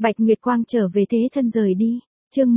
Bạch Nguyệt Quang trở về thế thân rời đi. Chương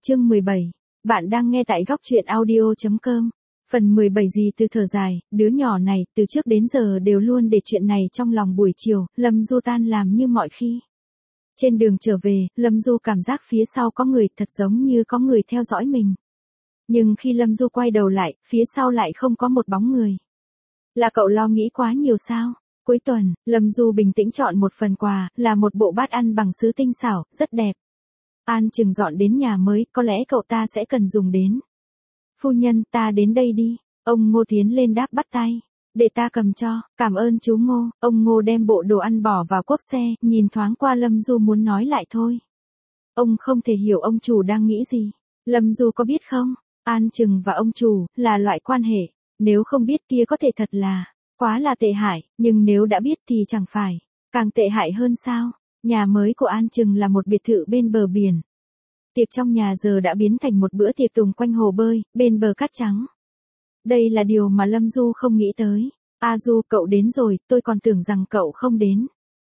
17. Bạn đang nghe tại góc truyện audio.com. Phần 17 gì từ thở dài, đứa nhỏ này, từ trước đến giờ đều luôn để chuyện này trong lòng. Buổi chiều, Lâm Du tan làm như mọi khi. Trên đường trở về, Lâm Du cảm giác phía sau có người, thật giống như có người theo dõi mình. Nhưng khi Lâm Du quay đầu lại, phía sau lại không có một bóng người. Là cậu lo nghĩ quá nhiều sao? Cuối tuần, Lâm Du bình tĩnh chọn một phần quà, là một bộ bát ăn bằng sứ tinh xảo, rất đẹp. An Trừng dọn đến nhà mới, có lẽ cậu ta sẽ cần dùng đến. Phu nhân, ta đến đây đi. Ông Ngô tiến lên đáp bắt tay. Để ta cầm cho, cảm ơn chú Ngô. Ông Ngô đem bộ đồ ăn bỏ vào cốp xe, nhìn thoáng qua Lâm Du muốn nói lại thôi. Ông không thể hiểu ông chủ đang nghĩ gì. Lâm Du có biết không? An Trừng và ông chủ, là loại quan hệ. Nếu không biết kia có thể thật là quá là tệ hại, nhưng nếu đã biết thì chẳng phải càng tệ hại hơn sao? Nhà mới của An Trừng là một biệt thự bên bờ biển. Tiệc trong nhà giờ đã biến thành một bữa tiệc tùng quanh hồ bơi, bên bờ cát trắng. Đây là điều mà Lâm Du không nghĩ tới. A Du, cậu đến rồi, tôi còn tưởng rằng cậu không đến.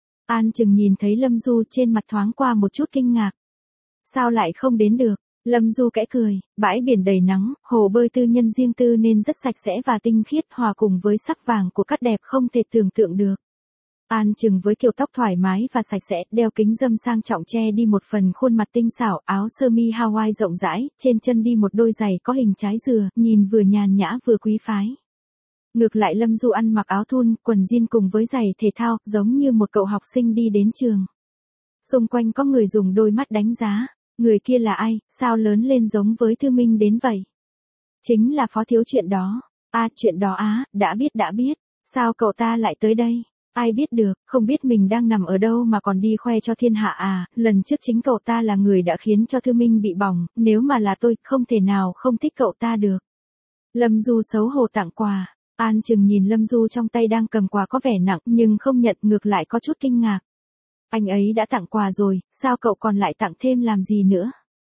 An Trừng nhìn thấy Lâm Du trên mặt thoáng qua một chút kinh ngạc. Sao lại không đến được? Lâm Du kẽ cười, bãi biển đầy nắng, hồ bơi tư nhân riêng tư nên rất sạch sẽ và tinh khiết, hòa cùng với sắc vàng của cát đẹp không thể tưởng tượng được. An Trừng với kiểu tóc thoải mái và sạch sẽ, đeo kính râm sang trọng che đi một phần khuôn mặt tinh xảo, áo sơ mi Hawaii rộng rãi, trên chân đi một đôi giày có hình trái dừa, nhìn vừa nhàn nhã vừa quý phái. Ngược lại Lâm Du ăn mặc áo thun, quần jean cùng với giày thể thao, giống như một cậu học sinh đi đến trường. Xung quanh có người dùng đôi mắt đánh giá. Người kia là ai, sao lớn lên giống với Thư Minh đến vậy? Chính là Phó Thiếu chuyện đó. Chuyện đó đã biết. Sao cậu ta lại tới đây? Ai biết được, không biết mình đang nằm ở đâu mà còn đi khoe cho thiên hạ lần trước chính cậu ta là người đã khiến cho Thư Minh bị bỏng, nếu mà là tôi, không thể nào không thích cậu ta được. Lâm Du xấu hổ tặng quà. An Trừng nhìn Lâm Du trong tay đang cầm quà có vẻ nặng nhưng không nhận, ngược lại có chút kinh ngạc. Anh ấy đã tặng quà rồi, sao cậu còn lại tặng thêm làm gì nữa?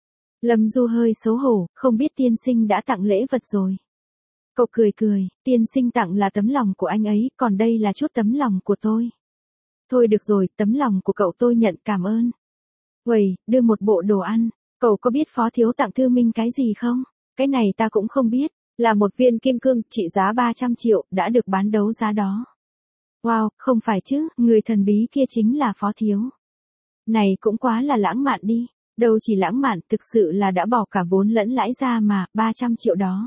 Lâm Du hơi xấu hổ, không biết tiên sinh đã tặng lễ vật rồi. Cậu cười, tiên sinh tặng là tấm lòng của anh ấy, còn đây là chút tấm lòng của tôi. Thôi được rồi, tấm lòng của cậu tôi nhận, cảm ơn. Uầy, đưa một bộ đồ ăn, cậu có biết Phó Thiếu tặng Thư Minh cái gì không? Cái này ta cũng không biết, là một viên kim cương trị giá 300 triệu, đã được bán đấu giá đó. Wow, không phải chứ, người thần bí kia chính là Phó Thiếu. Này cũng quá là lãng mạn đi, đâu chỉ lãng mạn, thực sự là đã bỏ cả vốn lẫn lãi ra mà, 300 triệu đó.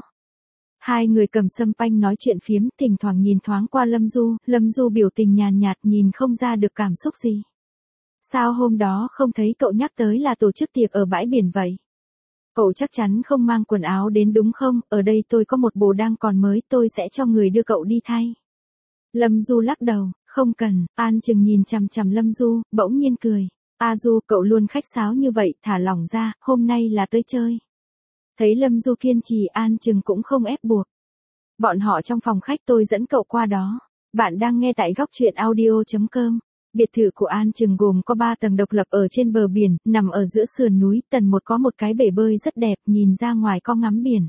Hai người cầm sâm panh nói chuyện phiếm, thỉnh thoảng nhìn thoáng qua Lâm Du biểu tình nhàn nhạt nhìn không ra được cảm xúc gì. Sao hôm đó không thấy cậu nhắc tới là tổ chức tiệc ở bãi biển vậy? Cậu chắc chắn không mang quần áo đến đúng không? Ở đây tôi có một bộ đang còn mới, tôi sẽ cho người đưa cậu đi thay. Lâm Du lắc đầu, không cần. An Trừng nhìn chằm chằm Lâm Du, bỗng nhiên cười. Du, cậu luôn khách sáo như vậy, thả lỏng ra, hôm nay là tới chơi. Thấy Lâm Du kiên trì, An Trừng cũng không ép buộc. Bọn họ trong phòng khách, tôi dẫn cậu qua đó. Bạn đang nghe tại góc truyện audio.com. Biệt thự của An Trừng gồm có 3 tầng độc lập ở trên bờ biển, nằm ở giữa sườn núi, tầng 1 có một cái bể bơi rất đẹp, nhìn ra ngoài có ngắm biển.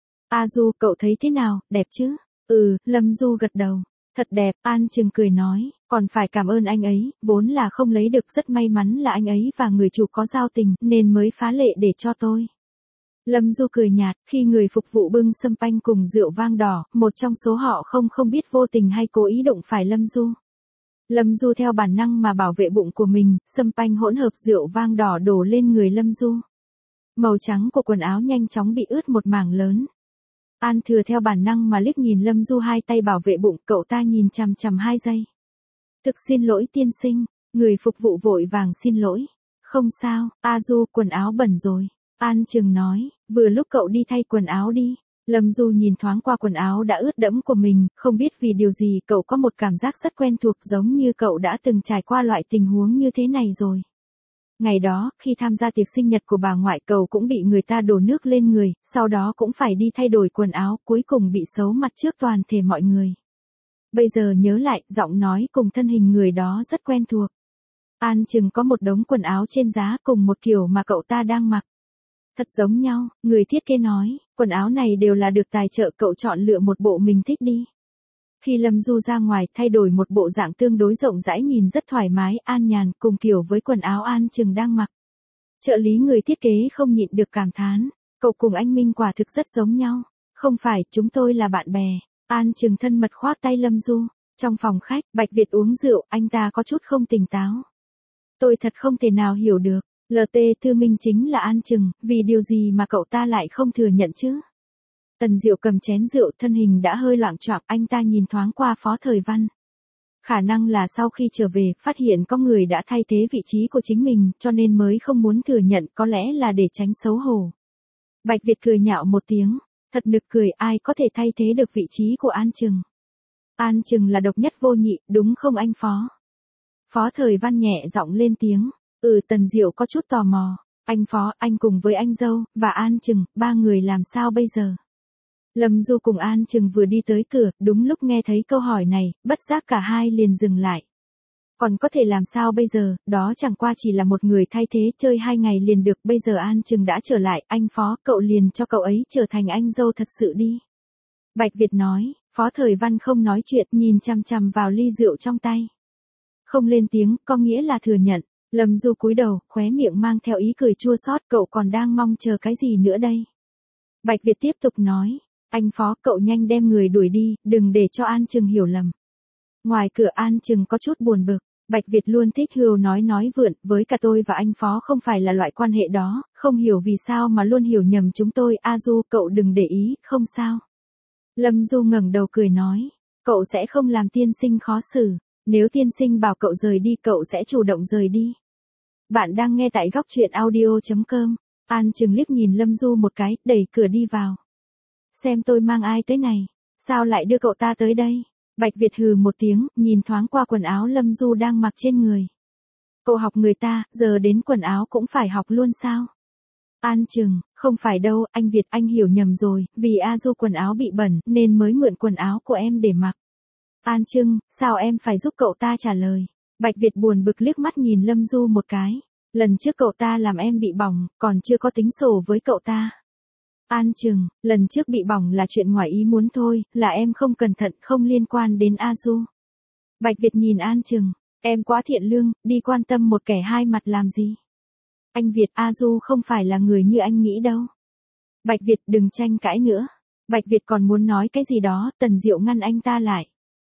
Du, cậu thấy thế nào, đẹp chứ? Lâm Du gật đầu. Thật đẹp, An Trừng cười nói, còn phải cảm ơn anh ấy, vốn là không lấy được, rất may mắn là anh ấy và người chủ có giao tình, nên mới phá lệ để cho tôi. Lâm Du cười nhạt, khi người phục vụ bưng sâm panh cùng rượu vang đỏ, một trong số họ không biết vô tình hay cố ý đụng phải Lâm Du. Lâm Du theo bản năng mà bảo vệ bụng của mình, sâm panh hỗn hợp rượu vang đỏ đổ lên người Lâm Du. Màu trắng của quần áo nhanh chóng bị ướt một mảng lớn. An Thừa theo bản năng mà liếc nhìn Lâm Du, hai tay bảo vệ bụng, cậu ta nhìn chằm chằm 2 giây. Thực xin lỗi tiên sinh, người phục vụ vội vàng xin lỗi. Không sao, Du, quần áo bẩn rồi. An Trừng nói, vừa lúc cậu đi thay quần áo đi. Lâm Du nhìn thoáng qua quần áo đã ướt đẫm của mình, không biết vì điều gì cậu có một cảm giác rất quen thuộc, giống như cậu đã từng trải qua loại tình huống như thế này rồi. Ngày đó, khi tham gia tiệc sinh nhật của bà ngoại, cậu cũng bị người ta đổ nước lên người, sau đó cũng phải đi thay đổi quần áo, cuối cùng bị xấu mặt trước toàn thể mọi người. Bây giờ nhớ lại, giọng nói cùng thân hình người đó rất quen thuộc. An Trừng có một đống quần áo trên giá cùng một kiểu mà cậu ta đang mặc. Thật giống nhau, người thiết kế nói, quần áo này đều là được tài trợ, cậu chọn lựa một bộ mình thích đi. Khi Lâm Du ra ngoài thay đổi một bộ dạng tương đối rộng rãi nhìn rất thoải mái, an nhàn, cùng kiểu với quần áo An Chừng đang mặc. Trợ lý người thiết kế không nhịn được cảm thán, cậu cùng anh Minh quả thực rất giống nhau. Không phải, chúng tôi là bạn bè. An Chừng thân mật khoác tay Lâm Du. Trong phòng khách, Bạch Việt uống rượu, anh ta có chút không tỉnh táo. Tôi thật không thể nào hiểu được, LT Thư Minh chính là An Chừng, vì điều gì mà cậu ta lại không thừa nhận chứ? Tần Diệu cầm chén rượu, thân hình đã hơi loạng choạng, anh ta nhìn thoáng qua Phó Thời Văn. Khả năng là sau khi trở về, phát hiện có người đã thay thế vị trí của chính mình, cho nên mới không muốn thừa nhận, có lẽ là để tránh xấu hổ. Bạch Việt cười nhạo một tiếng, thật nực cười, ai có thể thay thế được vị trí của An Chừng. An Chừng là độc nhất vô nhị, đúng không anh Phó? Phó Thời Văn nhẹ giọng lên tiếng, Tần Diệu có chút tò mò, anh Phó, anh cùng với anh dâu, và An Chừng, ba người làm sao bây giờ? Lâm Du cùng An Chừng vừa đi tới cửa, đúng lúc nghe thấy câu hỏi này, bất giác cả hai liền dừng lại. Còn có thể làm sao bây giờ, đó chẳng qua chỉ là một người thay thế chơi 2 ngày liền được, bây giờ An Chừng đã trở lại, anh Phó, cậu liền cho cậu ấy trở thành anh dâu thật sự đi. Bạch Việt nói, Phó Thời Văn không nói chuyện, nhìn chằm chằm vào ly rượu trong tay. Không lên tiếng, có nghĩa là thừa nhận. Lâm Du cúi đầu, khóe miệng mang theo ý cười chua xót, cậu còn đang mong chờ cái gì nữa đây? Bạch Việt tiếp tục nói, anh Phó, cậu nhanh đem người đuổi đi, đừng để cho An Chừng hiểu lầm. Ngoài cửa An Chừng có chút buồn bực, Bạch Việt luôn thích hưu nói vượn, với cả tôi và anh Phó không phải là loại quan hệ đó, không hiểu vì sao mà luôn hiểu nhầm chúng tôi, A Du, cậu đừng để ý, không sao. Lâm Du ngẩng đầu cười nói, cậu sẽ không làm tiên sinh khó xử, nếu tiên sinh bảo cậu rời đi cậu sẽ chủ động rời đi. Bạn đang nghe tại góc truyện audio.com, An Chừng liếc nhìn Lâm Du một cái, đẩy cửa đi vào. Xem tôi mang ai tới này, sao lại đưa cậu ta tới đây? Bạch Việt hừ một tiếng, nhìn thoáng qua quần áo Lâm Du đang mặc trên người. Cậu học người ta, giờ đến quần áo cũng phải học luôn sao? An Chừng, không phải đâu, anh Việt, anh hiểu nhầm rồi, vì A Du quần áo bị bẩn nên mới mượn quần áo của em để mặc. An Chừng, sao em phải giúp cậu ta trả lời? Bạch Việt buồn bực liếc mắt nhìn Lâm Du một cái. Lần trước cậu ta làm em bị bỏng, còn chưa có tính sổ với cậu ta. An Chừng, lần trước bị bỏng là chuyện ngoài ý muốn thôi, là em không cẩn thận, không liên quan đến A Du. Bạch Việt nhìn An Chừng, em quá thiện lương, đi quan tâm một kẻ hai mặt làm gì? Anh Việt, A Du không phải là người như anh nghĩ đâu. Bạch Việt, đừng tranh cãi nữa. Bạch Việt còn muốn nói cái gì đó, Tần Diệu ngăn anh ta lại.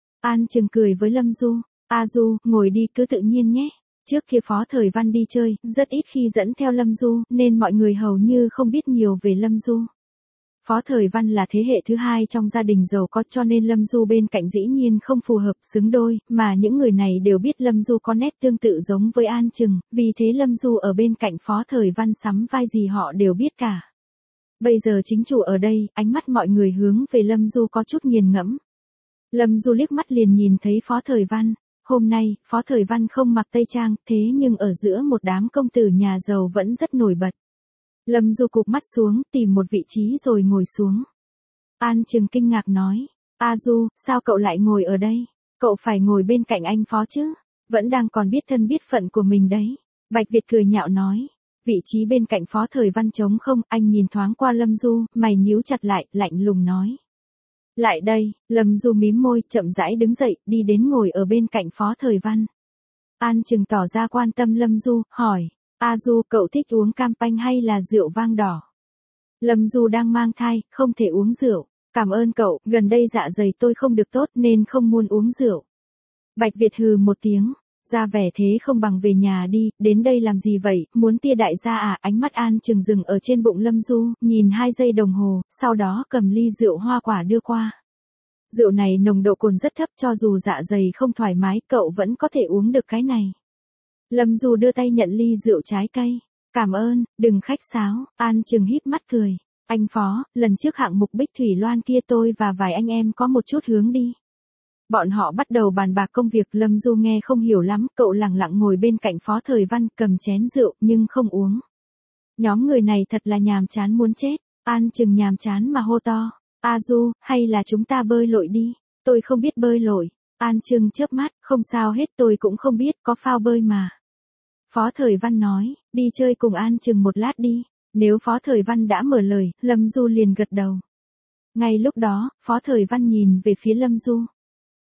An Chừng cười với Lâm Du, A Du, ngồi đi cứ tự nhiên nhé. Trước kia Phó Thời Văn đi chơi, rất ít khi dẫn theo Lâm Du, nên mọi người hầu như không biết nhiều về Lâm Du. Phó Thời Văn là thế hệ thứ hai trong gia đình giàu có, cho nên Lâm Du bên cạnh dĩ nhiên không phù hợp xứng đôi, mà những người này đều biết Lâm Du có nét tương tự giống với An Chừng, vì thế Lâm Du ở bên cạnh Phó Thời Văn sắm vai gì họ đều biết cả. Bây giờ chính chủ ở đây, ánh mắt mọi người hướng về Lâm Du có chút nghiền ngẫm. Lâm Du liếc mắt liền nhìn thấy Phó Thời Văn. Hôm nay, Phó Thời Văn không mặc tây trang, thế nhưng ở giữa một đám công tử nhà giàu vẫn rất nổi bật. Lâm Du cụp mắt xuống, tìm một vị trí rồi ngồi xuống. An Chừng kinh ngạc nói, A Du, sao cậu lại ngồi ở đây? Cậu phải ngồi bên cạnh anh Phó chứ? Vẫn đang còn biết thân biết phận của mình đấy. Bạch Việt cười nhạo nói, vị trí bên cạnh Phó Thời Văn trống không, anh nhìn thoáng qua Lâm Du, mày nhíu chặt lại, lạnh lùng nói. Lại đây, Lâm Du mím môi, chậm rãi đứng dậy, đi đến ngồi ở bên cạnh Phó Thời Văn. An Chừng tỏ ra quan tâm Lâm Du, hỏi, A Du, cậu thích uống cam panh hay là rượu vang đỏ? Lâm Du đang mang thai, không thể uống rượu. Cảm ơn cậu, gần đây dạ dày tôi không được tốt nên không muốn uống rượu. Bạch Việt hừ một tiếng, ra vẻ thế không bằng về nhà đi, đến đây làm gì vậy, muốn tia đại gia à? Ánh mắt An Chừng dừng ở trên bụng Lâm Du, nhìn 2 giây đồng hồ, sau đó cầm ly rượu hoa quả đưa qua. Rượu này nồng độ cồn rất thấp, cho dù dạ dày không thoải mái, cậu vẫn có thể uống được cái này. Lâm Du đưa tay nhận ly rượu trái cây. Cảm ơn, đừng khách sáo. An Chừng híp mắt cười. Anh Phó, lần trước hạng mục Bích Thủy Loan kia tôi và vài anh em có một chút hướng đi. Bọn họ bắt đầu bàn bạc công việc, Lâm Du nghe không hiểu lắm, cậu lặng lặng ngồi bên cạnh Phó Thời Văn, cầm chén rượu nhưng không uống. Nhóm người này thật là nhàm chán muốn chết. An Chừng nhàm chán mà hô to. A Du, hay là chúng ta bơi lội đi? Tôi không biết bơi lội. An Chừng chớp mắt, không sao hết, tôi cũng không biết, có phao bơi mà. Phó Thời Văn nói, đi chơi cùng An Chừng một lát đi. Nếu Phó Thời Văn đã mở lời, Lâm Du liền gật đầu. Ngay lúc đó, Phó Thời Văn nhìn về phía Lâm Du.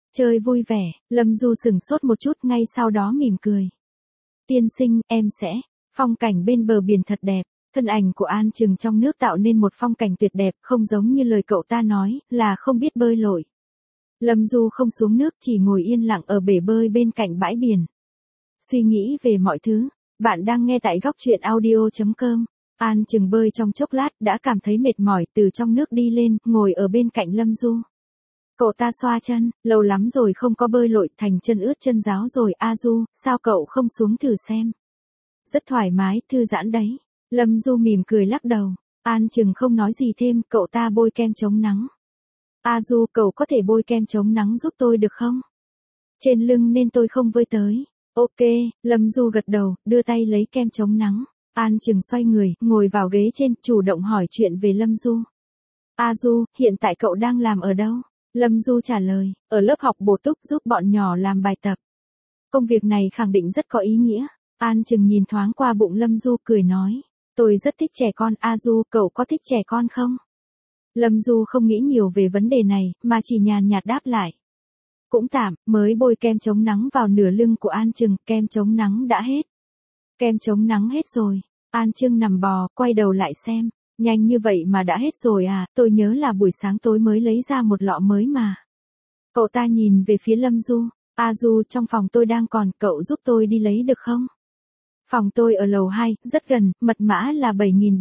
Chơi vui vẻ, Lâm Du sửng sốt một chút ngay sau đó mỉm cười. Tiên sinh, em sẽ. Phong cảnh bên bờ biển thật đẹp. Thân ảnh của An Trừng trong nước tạo nên một phong cảnh tuyệt đẹp, không giống như lời cậu ta nói, là không biết bơi lội. Lâm Du không xuống nước, chỉ ngồi yên lặng ở bể bơi bên cạnh bãi biển. Suy nghĩ về mọi thứ. Bạn đang nghe tại góc truyện audio.com. An Trừng bơi trong chốc lát đã cảm thấy mệt mỏi, từ trong nước đi lên, ngồi ở bên cạnh Lâm Du. Cậu ta xoa chân, lâu lắm rồi không có bơi lội, thành chân ướt chân ráo rồi. A Du, sao cậu không xuống thử xem? Rất thoải mái, thư giãn đấy. Lâm Du mỉm cười lắc đầu. An Trừng không nói gì thêm, cậu ta bôi kem chống nắng. A Du, cậu có thể bôi kem chống nắng giúp tôi được không? Trên lưng nên tôi không vơi tới. Ok, Lâm Du gật đầu, đưa tay lấy kem chống nắng. An Trừng xoay người, ngồi vào ghế trên, chủ động hỏi chuyện về Lâm Du. A Du, hiện tại cậu đang làm ở đâu? Lâm Du trả lời, ở lớp học bổ túc giúp bọn nhỏ làm bài tập. Công việc này khẳng định rất có ý nghĩa. An Trừng nhìn thoáng qua bụng Lâm Du cười nói, tôi rất thích trẻ con. A Du, cậu có thích trẻ con không? Lâm Du không nghĩ nhiều về vấn đề này, mà chỉ nhàn nhạt đáp lại. Cũng tạm, mới bôi kem chống nắng vào nửa lưng của An Trừng, kem chống nắng đã hết. Kem chống nắng hết rồi. An Trừng nằm bò, quay đầu lại xem. Nhanh như vậy mà đã hết rồi à, tôi nhớ là buổi sáng tối mới lấy ra một lọ mới mà. Cậu ta nhìn về phía Lâm Du. A Du, trong phòng tôi đang còn, cậu giúp tôi đi lấy được không? Phòng tôi ở lầu 2, rất gần, mật mã là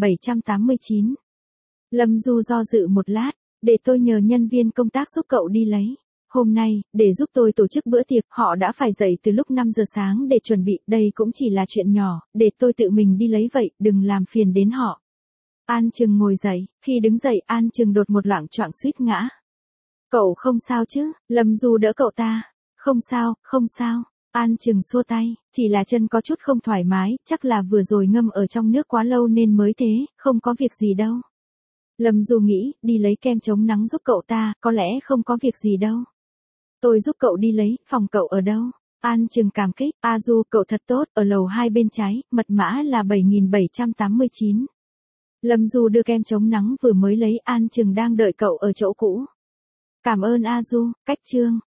7789. Lâm Du do dự một lát, để tôi nhờ nhân viên công tác giúp cậu đi lấy. Hôm nay, để giúp tôi tổ chức bữa tiệc, họ đã phải dậy từ lúc 5 giờ sáng để chuẩn bị, đây cũng chỉ là chuyện nhỏ, để tôi tự mình đi lấy vậy, đừng làm phiền đến họ. An Trừng ngồi dậy, khi đứng dậy An Trừng đột một loạng choạng suýt ngã. Cậu không sao chứ? Lâm Du đỡ cậu ta. Không sao, không sao. An Trừng xua tay, chỉ là chân có chút không thoải mái, chắc là vừa rồi ngâm ở trong nước quá lâu nên mới thế, không có việc gì đâu. Lâm Du nghĩ, đi lấy kem chống nắng giúp cậu ta, có lẽ không có việc gì đâu. Tôi giúp cậu đi lấy, phòng cậu ở đâu? An Trừng cảm kích, A Du, cậu thật tốt, ở lầu 2 bên trái, mật mã là 7789. Lâm Du đưa kem chống nắng vừa mới lấy, An Trừng đang đợi cậu ở chỗ cũ. Cảm ơn A Du, cách chương.